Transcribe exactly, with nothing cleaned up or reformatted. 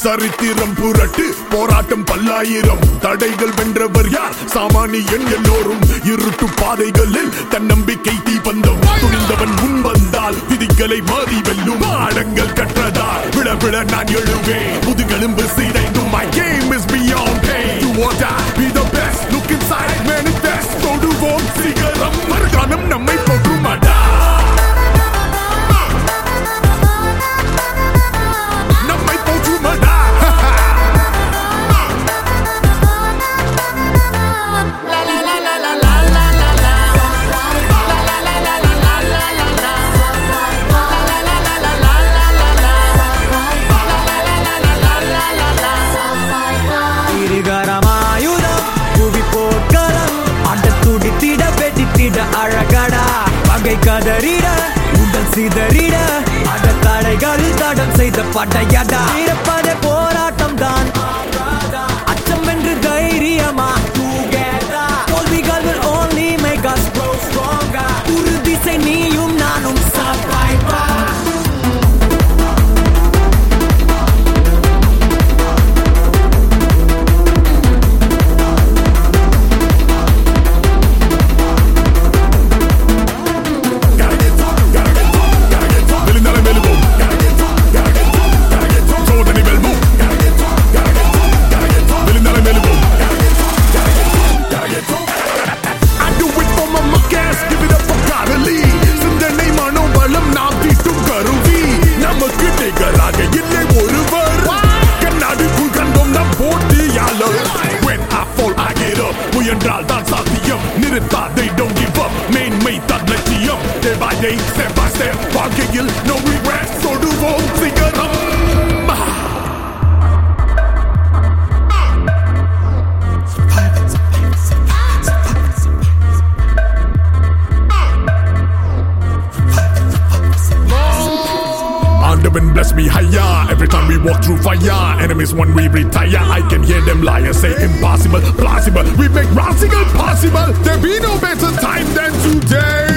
சரித்திரம் புரட்டு போராட்டம் பல்லாயிரம் தடைகள் வென்றவர் யார் சாமானியன் எல்லோரும் இருட்டு பாதைகளில் தன்னம்பிக்கை தீபந்தம் துணிந்தவன் முன் வந்தால் விதிகளை மாறி வெல்லும் பாடங்கள் கற்றதால் விழ விழ நான் எழுவேன் முதுகெலும்பு சீதைந்தும் my game is beyond pain you or die be the best look inside manifest தொடுவோம் சிகரம் மறுகாலம் நம்மை போற்றுமாடா அழகடா பகை கதறிட உடல் சிதறிட அட தடைகளில் தடம் செய்த படையடா இருப்பதே போராட்டம் தான் அச்சம் வென்று தைரியமா தோல்விகள் will only make us grow stronger உறுதி செய் நீயும் நானும் survivor முயன்றால் தான் சாத்தியம் நிறுத்தா they don't give up மேன்மை தான் லட்சியம் day by day step by step வாழ்க்கையில் no regrets தொடுவோம் சிகரம் Andavan bless me higher every time we walk through fire enemies when we retire I can hear them liars say impossible plausible we make radical possible there be no better time than today